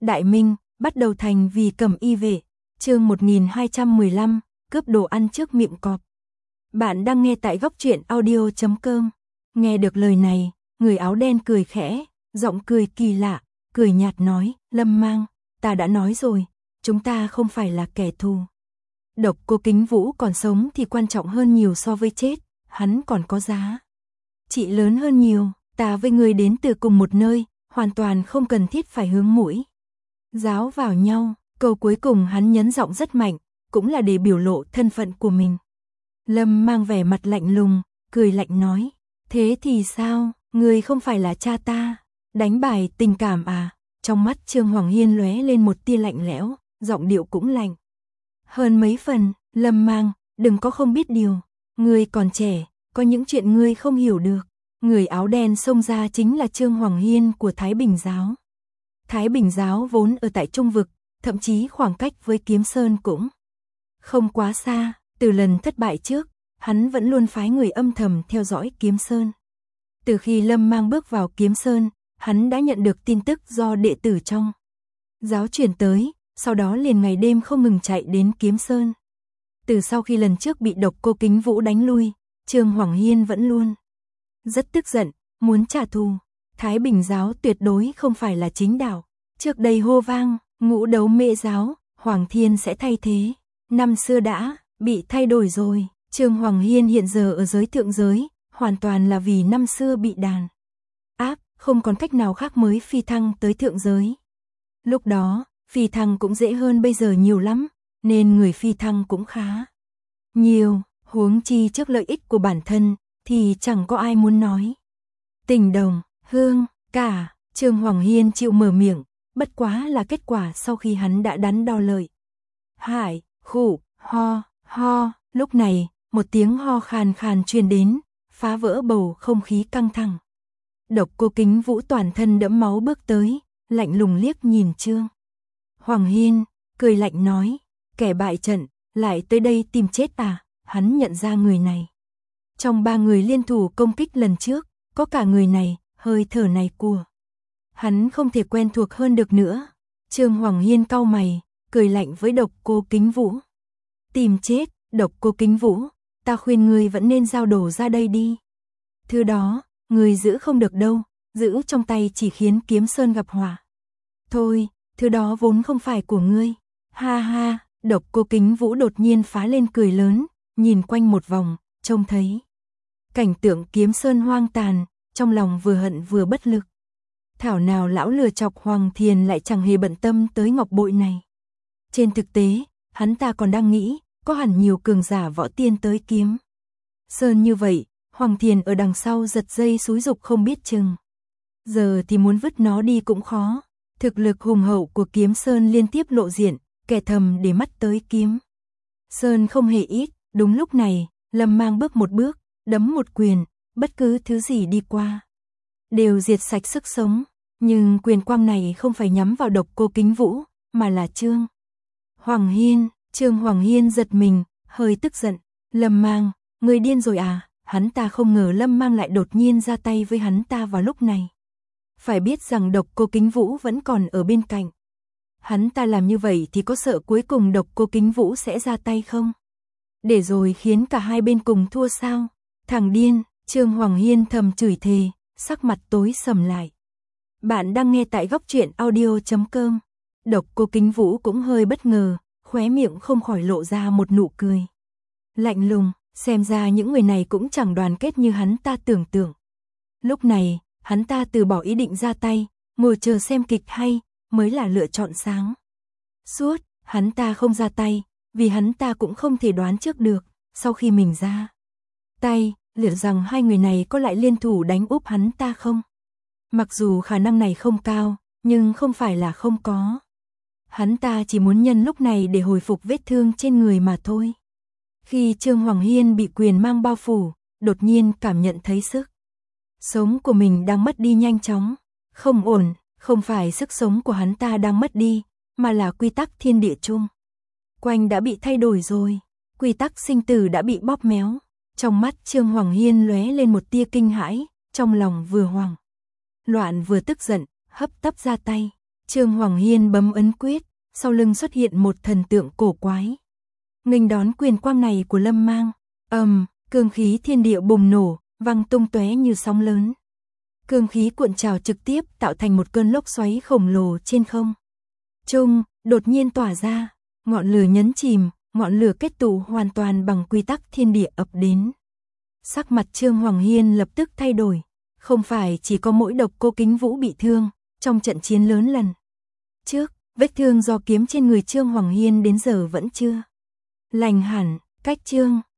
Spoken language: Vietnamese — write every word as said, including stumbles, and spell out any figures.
Đại Minh, bắt đầu thành vì cẩm y vệ, chương một nghìn hai trăm mười lăm, cướp đồ ăn trước miệng cọp. Bạn đang nghe tại góc truyện audio chấm com. Nghe được lời này, người áo đen cười khẽ, giọng cười kỳ lạ, cười nhạt nói, Lâm Mang, ta đã nói rồi, chúng ta không phải là kẻ thù. Độc Cô Kính Vũ còn sống thì quan trọng hơn nhiều so với chết, hắn còn có giá trị lớn hơn nhiều, ta với người đến từ cùng một nơi, hoàn toàn không cần thiết phải hướng mũi giáo vào nhau. Câu cuối cùng hắn nhấn giọng rất mạnh, cũng là để biểu lộ thân phận của mình. Lâm Mang vẻ mặt lạnh lùng, cười lạnh nói, thế thì sao, người không phải là cha ta, đánh bài tình cảm à? Trong mắt Trương Hoàng Hiên lóe lên một tia lạnh lẽo, giọng điệu cũng lạnh hơn mấy phần. Lâm Mang, đừng có không biết điều, ngươi còn trẻ, có những chuyện ngươi không hiểu được. Người áo đen xông ra chính là Trương Hoàng Hiên của Thái Bình Giáo. Thái Bình Giáo vốn ở tại Trung Vực, thậm chí khoảng cách với Kiếm Sơn cũng không quá xa. Từ lần thất bại trước, hắn vẫn luôn phái người âm thầm theo dõi Kiếm Sơn. Từ khi Lâm Mang bước vào Kiếm Sơn, hắn đã nhận được tin tức do đệ tử trong giáo truyền tới, sau đó liền ngày đêm không ngừng chạy đến Kiếm Sơn. Từ sau khi lần trước bị Độc Cô Kính Vũ đánh lui, Trương Hoàng Hiên vẫn luôn rất tức giận, muốn trả thù. Thái Bình Giáo tuyệt đối không phải là chính đạo. Trước đây hô vang, ngũ đấu mễ giáo, Hoàng Thiên sẽ thay thế. Năm xưa đã bị thay đổi rồi. Trương Hoàng Hiên hiện giờ ở giới thượng giới, hoàn toàn là vì năm xưa bị đàn áp, không còn cách nào khác mới phi thăng tới thượng giới. Lúc đó, phi thăng cũng dễ hơn bây giờ nhiều lắm, nên người phi thăng cũng khá nhiều, huống chi trước lợi ích của bản thân, thì chẳng có ai muốn nói. Tình đồng, hương, cả, Trương Hoàng Hiên chịu mở miệng, bất quá là kết quả sau khi hắn đã đắn đo lợi. Hải, khụ, ho, ho, lúc này, một tiếng ho khàn khàn truyền đến, phá vỡ bầu không khí căng thẳng. Độc Cô Kính Vũ toàn thân đẫm máu bước tới, lạnh lùng liếc nhìn Trương Hoàng Hiên, cười lạnh nói, kẻ bại trận, lại tới đây tìm chết à? Hắn nhận ra người này. Trong ba người liên thủ công kích lần trước, có cả người này, hơi thở này của hắn không thể quen thuộc hơn được nữa. Trương Hoàng Hiên cau mày, cười lạnh với Độc Cô Kính Vũ. Tìm chết, Độc Cô Kính Vũ, ta khuyên ngươi vẫn nên giao đồ ra đây đi. Thứ đó, ngươi giữ không được đâu, giữ trong tay chỉ khiến Kiếm Sơn gặp họa. Thôi, thứ đó vốn không phải của ngươi. Ha ha, Độc Cô Kính Vũ đột nhiên phá lên cười lớn, nhìn quanh một vòng, trông thấy cảnh tượng Kiếm Sơn hoang tàn, trong lòng vừa hận vừa bất lực. Thảo nào lão lừa chọc Hoàng Thiền lại chẳng hề bận tâm tới ngọc bội này. Trên thực tế, hắn ta còn đang nghĩ, có hẳn nhiều cường giả võ tiên tới Kiếm Sơn như vậy, Hoàng Thiền ở đằng sau giật dây xúi dục không biết chừng. Giờ thì muốn vứt nó đi cũng khó. Thực lực hùng hậu của Kiếm Sơn liên tiếp lộ diện, kẻ thầm để mắt tới Kiếm Sơn không hề ít. Đúng lúc này, Lâm Mang bước một bước, đấm một quyền, bất cứ thứ gì đi qua đều diệt sạch sức sống. Nhưng quyền quang này không phải nhắm vào Độc Cô Kính Vũ, mà là Trương Hoàng Hiên. Trương Hoàng Hiên giật mình, hơi tức giận. Lâm Mang, người điên rồi à? Hắn ta không ngờ Lâm Mang lại đột nhiên ra tay với hắn ta vào lúc này. Phải biết rằng Độc Cô Kính Vũ vẫn còn ở bên cạnh. Hắn ta làm như vậy thì có sợ cuối cùng Độc Cô Kính Vũ sẽ ra tay không? Để rồi khiến cả hai bên cùng thua sao? Thằng điên, Trương Hoàng Hiên thầm chửi thề, sắc mặt tối sầm lại. Bạn đang nghe tại góc truyện audio chấm com. Độc Cô Kính Vũ cũng hơi bất ngờ, khóe miệng không khỏi lộ ra một nụ cười lạnh lùng, xem ra những người này cũng chẳng đoàn kết như hắn ta tưởng tượng. Lúc này, hắn ta từ bỏ ý định ra tay, ngồi chờ xem kịch hay, mới là lựa chọn sáng suốt. Hắn ta không ra tay, vì hắn ta cũng không thể đoán trước được, sau khi mình ra tay, liệu rằng hai người này có lại liên thủ đánh úp hắn ta không? Mặc dù khả năng này không cao, nhưng không phải là không có. Hắn ta chỉ muốn nhân lúc này để hồi phục vết thương trên người mà thôi. Khi Trương Hoàng Hiên bị quyền mang bao phủ, đột nhiên cảm nhận thấy sức sống của mình đang mất đi nhanh chóng. Không ổn, không phải sức sống của hắn ta đang mất đi, mà là quy tắc thiên địa chung quanh đã bị thay đổi rồi. Quy tắc sinh tử đã bị bóp méo. Trong mắt Trương Hoàng Hiên lóe lên một tia kinh hãi, trong lòng vừa hoảng loạn vừa tức giận, hấp tấp ra tay. Trương Hoàng Hiên bấm ấn quyết, sau lưng xuất hiện một thần tượng cổ quái. Nghênh đón quyền quang này của Lâm Mang, ầm, um, cương khí thiên địa bùng nổ, văng tung tóe như sóng lớn. Cương khí cuộn trào trực tiếp tạo thành một cơn lốc xoáy khổng lồ trên không trung, đột nhiên tỏa ra, ngọn lửa nhấn chìm, ngọn lửa kết tụ hoàn toàn bằng quy tắc thiên địa ập đến. Sắc mặt Trương Hoàng Hiên lập tức thay đổi, không phải chỉ có mỗi Độc Cô Kính Vũ bị thương, trong trận chiến lớn lần trước, vết thương do kiếm trên người Trương Hoàng Hiên đến giờ vẫn chưa lành hẳn, cách Trương